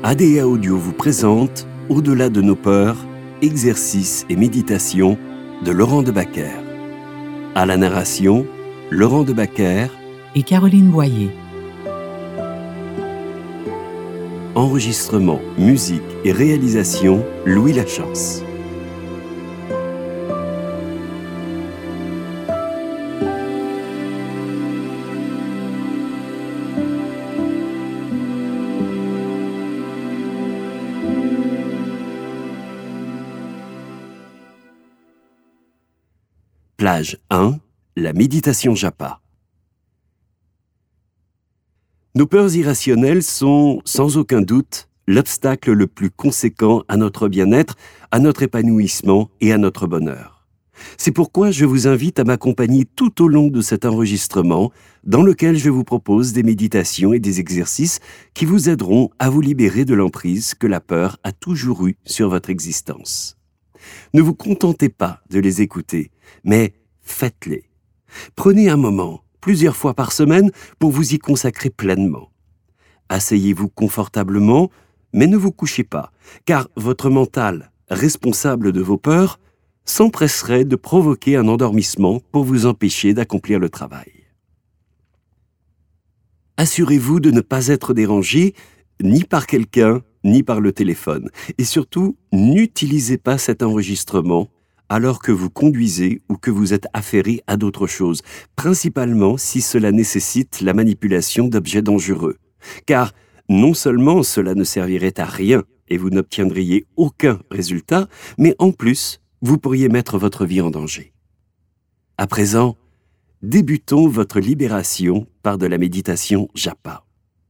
ADA Audio vous présente Au-delà de nos peurs, exercices et méditations de Laurent Debacker. À la narration, Laurent Debacker et Caroline Boyer. Enregistrement, musique et réalisation, Louis Lachance. Plage 1, la méditation japa. Nos peurs irrationnelles sont, sans aucun doute, l'obstacle le plus conséquent à notre bien-être, à notre épanouissement et à notre bonheur. C'est pourquoi je vous invite à m'accompagner tout au long de cet enregistrement, dans lequel je vous propose des méditations et des exercices qui vous aideront à vous libérer de l'emprise que la peur a toujours eue sur votre existence. Ne vous contentez pas de les écouter, mais faites-les. Prenez un moment, plusieurs fois par semaine, pour vous y consacrer pleinement. Asseyez-vous confortablement, mais ne vous couchez pas, car votre mental, responsable de vos peurs, s'empresserait de provoquer un endormissement pour vous empêcher d'accomplir le travail. Assurez-vous de ne pas être dérangé, ni par quelqu'un, ni par le téléphone. Et surtout, n'utilisez pas cet enregistrement alors que vous conduisez ou que vous êtes affairé à d'autres choses, principalement si cela nécessite la manipulation d'objets dangereux. Car non seulement cela ne servirait à rien et vous n'obtiendriez aucun résultat, mais en plus, vous pourriez mettre votre vie en danger. À présent, débutons votre libération par de la méditation japa.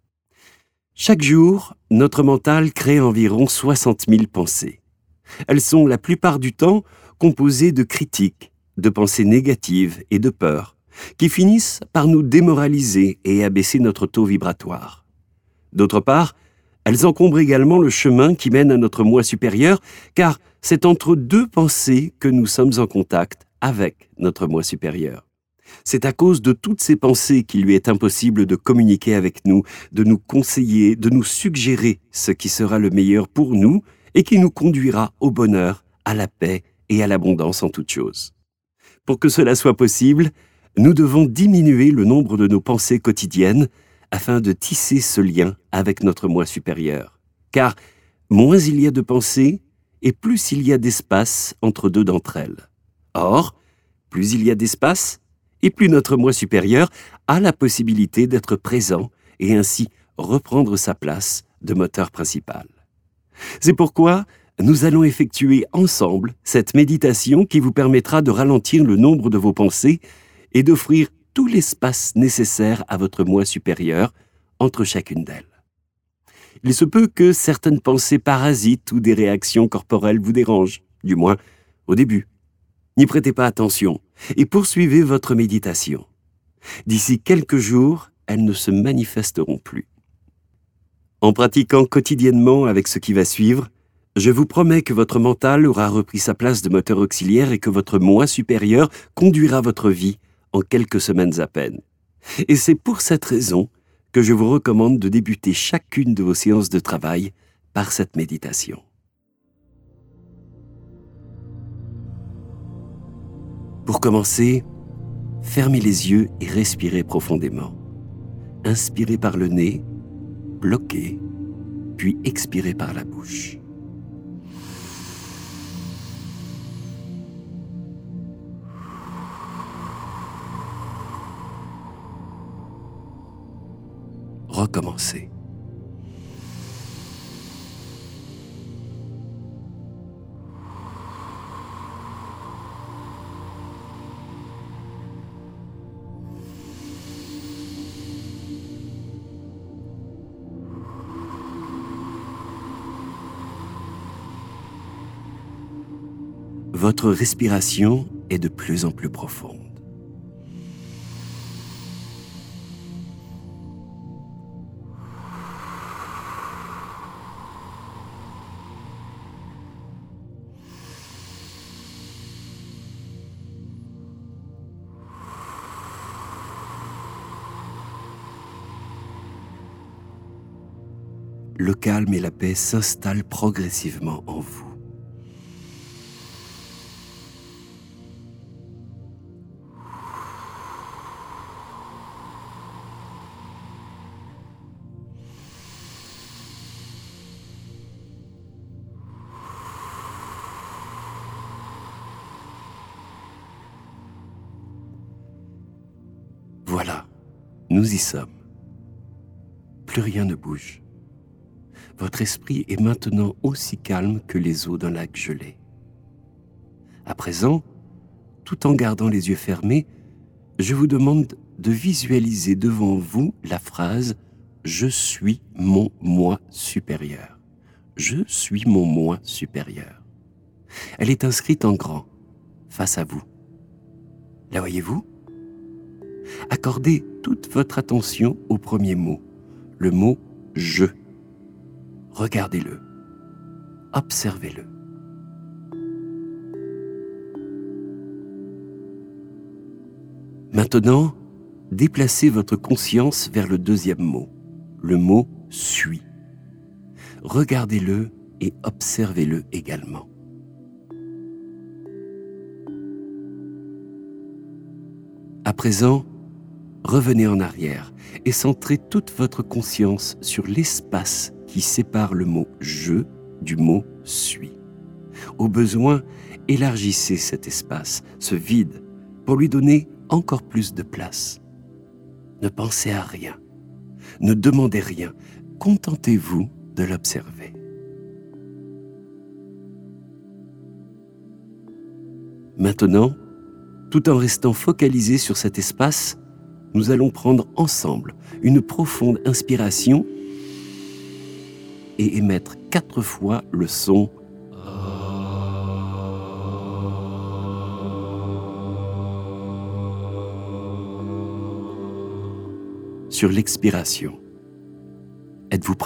Chaque jour, notre mental crée environ 60 000 pensées. Elles sont la plupart du temps composées de critiques, de pensées négatives et de peurs, qui finissent par nous démoraliser et abaisser notre taux vibratoire. D'autre part, elles encombrent également le chemin qui mène à notre moi supérieur, car c'est entre deux pensées que nous sommes en contact avec notre moi supérieur. C'est à cause de toutes ces pensées qu'il lui est impossible de communiquer avec nous, de nous conseiller, de nous suggérer ce qui sera le meilleur pour nous et qui nous conduira au bonheur, à la paix et à l'abondance en toutes choses. Pour que cela soit possible, nous devons diminuer le nombre de nos pensées quotidiennes afin de tisser ce lien avec notre moi supérieur. Car moins il y a de pensées et plus il y a d'espace entre deux d'entre elles. Or, plus il y a d'espace, et plus notre moi supérieur a la possibilité d'être présent et ainsi reprendre sa place de moteur principal. C'est pourquoi nous allons effectuer ensemble cette méditation qui vous permettra de ralentir le nombre de vos pensées et d'offrir tout l'espace nécessaire à votre moi supérieur entre chacune d'elles. Il se peut que certaines pensées parasites ou des réactions corporelles vous dérangent, du moins au début. N'y prêtez pas attention et poursuivez votre méditation. D'ici quelques jours, elles ne se manifesteront plus. En pratiquant quotidiennement avec ce qui va suivre, je vous promets que votre mental aura repris sa place de moteur auxiliaire et que votre moi supérieur conduira votre vie en quelques semaines à peine. Et c'est pour cette raison que je vous recommande de débuter chacune de vos séances de travail par cette méditation. Pour commencer, fermez les yeux et respirez profondément. Inspirez par le nez, bloquez, puis expirez par la bouche. Recommencez. Votre respiration est de plus en plus profonde. le calme et la paix s'installent progressivement en vous. Voilà, nous y sommes. Plus rien ne bouge. Votre esprit est maintenant aussi calme que les eaux d'un lac gelé. À présent, tout en gardant les yeux fermés, je vous demande de visualiser devant vous la phrase « Je suis mon moi supérieur ». Je suis mon moi supérieur. Elle est inscrite en grand, face à vous. La voyez-vous ? Accordez toute votre attention au premier mot, le mot « je ». Regardez-le, observez-le. Maintenant, déplacez votre conscience vers le deuxième mot, le mot « suis ». Regardez-le et observez-le également. À présent, revenez en arrière et centrez toute votre conscience sur l'espace qui sépare le mot « je » du mot « suis ». Au besoin, élargissez cet espace, ce vide, pour lui donner encore plus de place. Ne pensez à rien, ne demandez rien, contentez-vous de l'observer. Maintenant, tout en restant focalisé sur cet espace, nous allons prendre ensemble une profonde inspiration et émettre 4 fois le son sur l'expiration. Êtes-vous prêts ?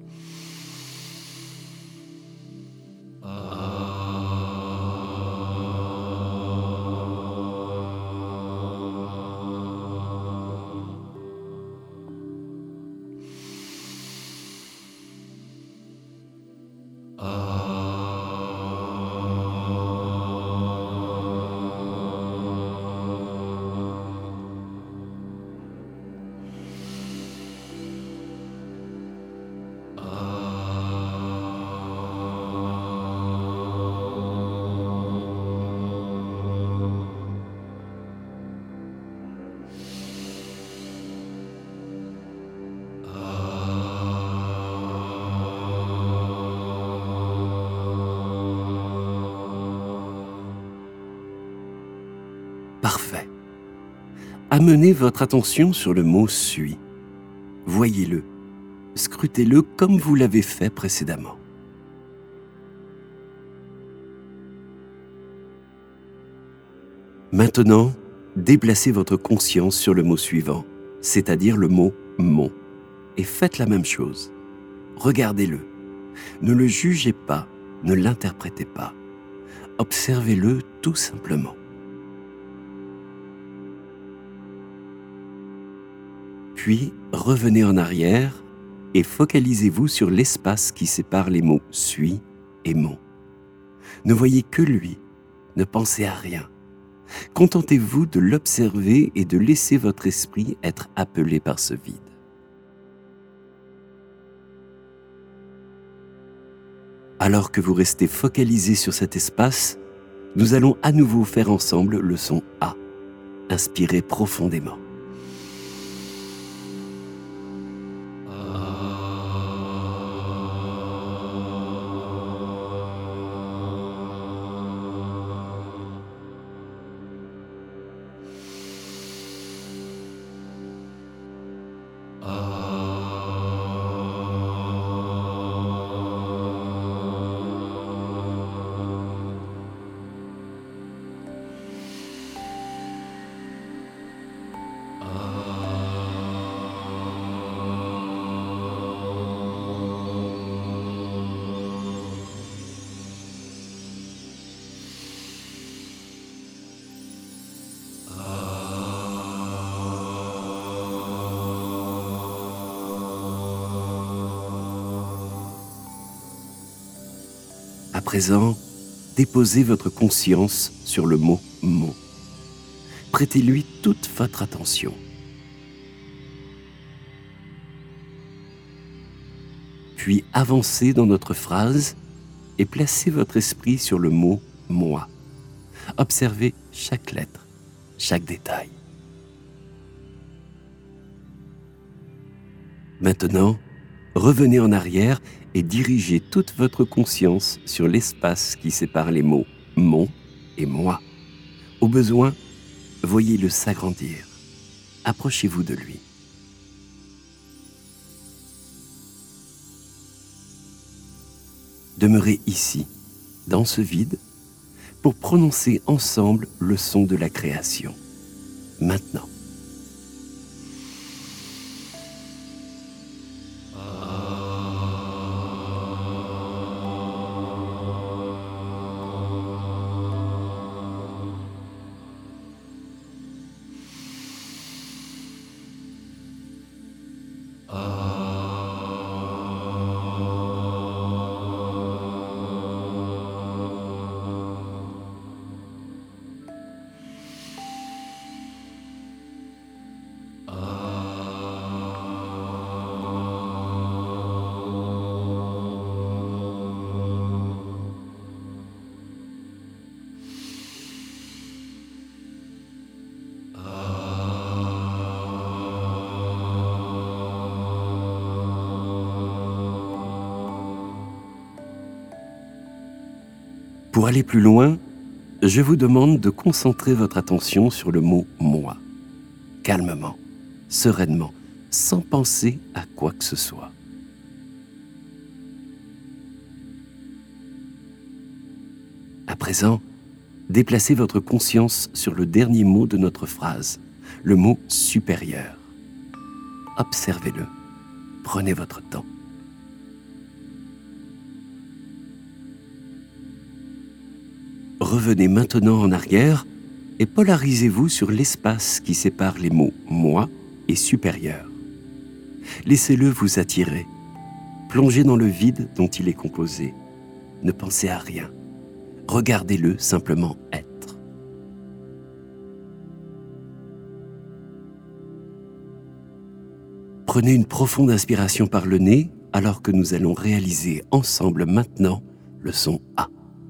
Parfait. Amenez votre attention sur le mot « suis ». Voyez-le, scrutez-le comme vous l'avez fait précédemment. Maintenant, déplacez votre conscience sur le mot suivant, c'est-à-dire le mot « mon », et faites la même chose. Regardez-le. Ne le jugez pas, ne l'interprétez pas. Observez-le tout simplement. Puis, revenez en arrière et focalisez-vous sur l'espace qui sépare les mots « suis » et « mon ». Ne voyez que lui, ne pensez à rien. Contentez-vous de l'observer et de laisser votre esprit être appelé par ce vide. Alors que vous restez focalisé sur cet espace, nous allons à nouveau faire ensemble le son « A ». Inspirez profondément. À présent, déposez votre conscience sur le mot « mon ». Prêtez-lui toute votre attention. Puis avancez dans notre phrase et placez votre esprit sur le mot « moi ». Observez chaque lettre, chaque détail. Maintenant, revenez en arrière et dirigez toute votre conscience sur l'espace qui sépare les mots « mon » et « moi ». Au besoin, voyez-le s'agrandir. Approchez-vous de lui. Demeurez ici, dans ce vide, pour prononcer ensemble le son de la création. Maintenant. Pour aller plus loin, je vous demande de concentrer votre attention sur le mot « moi », calmement, sereinement, sans penser à quoi que ce soit. À présent, déplacez votre conscience sur le dernier mot de notre phrase, le mot « supérieur ». Observez-le, prenez votre temps. Revenez maintenant en arrière et polarisez-vous sur l'espace qui sépare les mots « moi » et « supérieur ». Laissez-le vous attirer. Plongez dans le vide dont il est composé. Ne pensez à rien. Regardez-le simplement être. Prenez une profonde inspiration par le nez alors que nous allons réaliser ensemble maintenant le son « A ».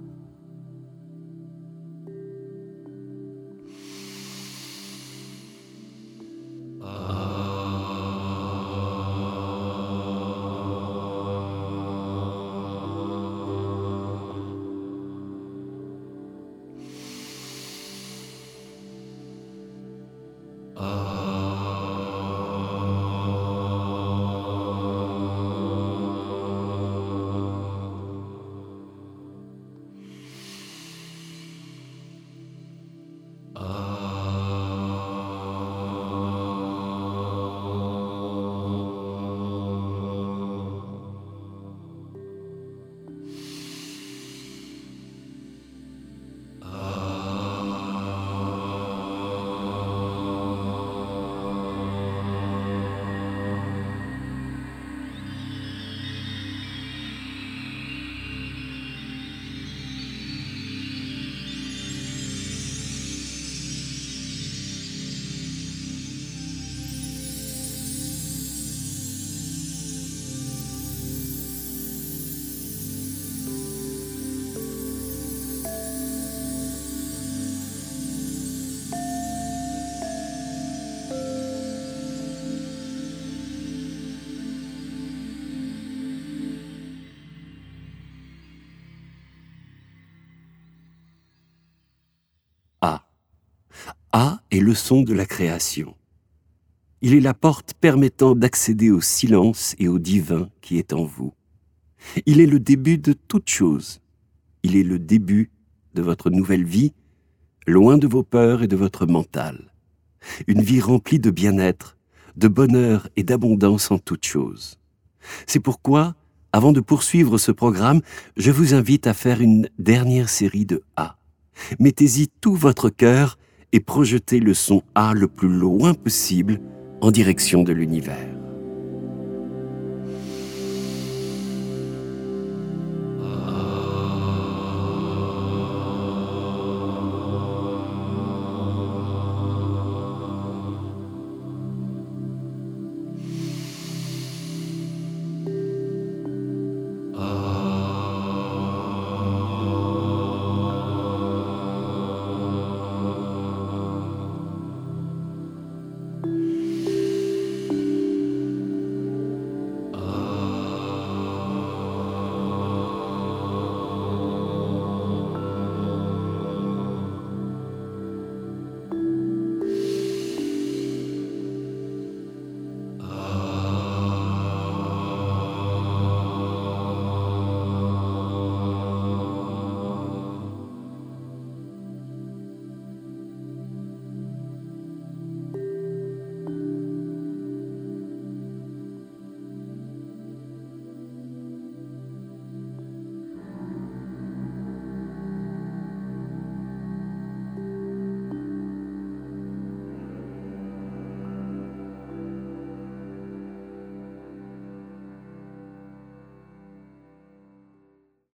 A. A est le son de la création. Il est la porte permettant d'accéder au silence et au divin qui est en vous. Il est le début de toute chose. Il est le début de votre nouvelle vie, loin de vos peurs et de votre mental. Une vie remplie de bien-être, de bonheur et d'abondance en toutes choses. C'est pourquoi, avant de poursuivre ce programme, je vous invite à faire une dernière série de A. Mettez-y tout votre cœur et projetez le son A le plus loin possible en direction de l'univers.